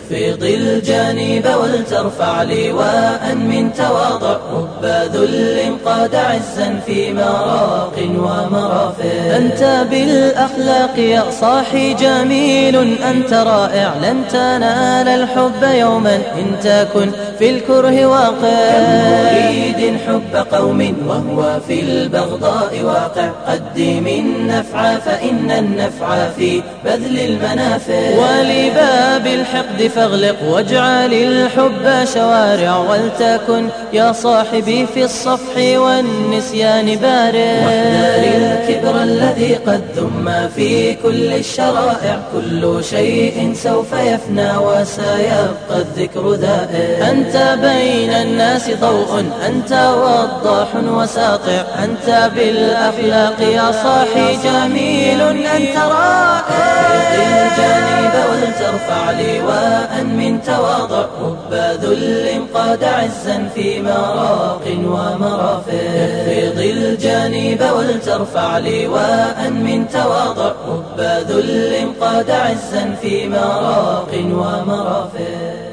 اخفض الجانب ولترفع لواء من تواضع، رب ذل قاد عزا في مراق ومرافق. أنت بالأخلاق يا صاحي جميل، أنت رائع لن تنال الحب يوما إن تكن في الكره واقع. كم مريد حب قوم وهو في البغضاء واقع، قدم النفع فإن النفع في بذل المنافع. ولباب الحقد فاغلق واجعل الحب شوارع، ولتكن يا صاحبي في الصفح والنسيان بارع. واحذر الكبر الذي قد ذم في كل الشرائع، كل شيء سوف يفنى وسيبقى الذكر ذائع. أنت بين الناس ضوء، أنت وضاح وساطع، أنت بالأخلاق يا صاحي جميل، أنت رائع. اخفض الجانب ولترفع لواء من تواضع، رب ذل قاد عزا في مراق ومرافق. اخفض الجانب ولترفع لواء من تواضع، رب ذل قاد عزا في مراق ومرافق.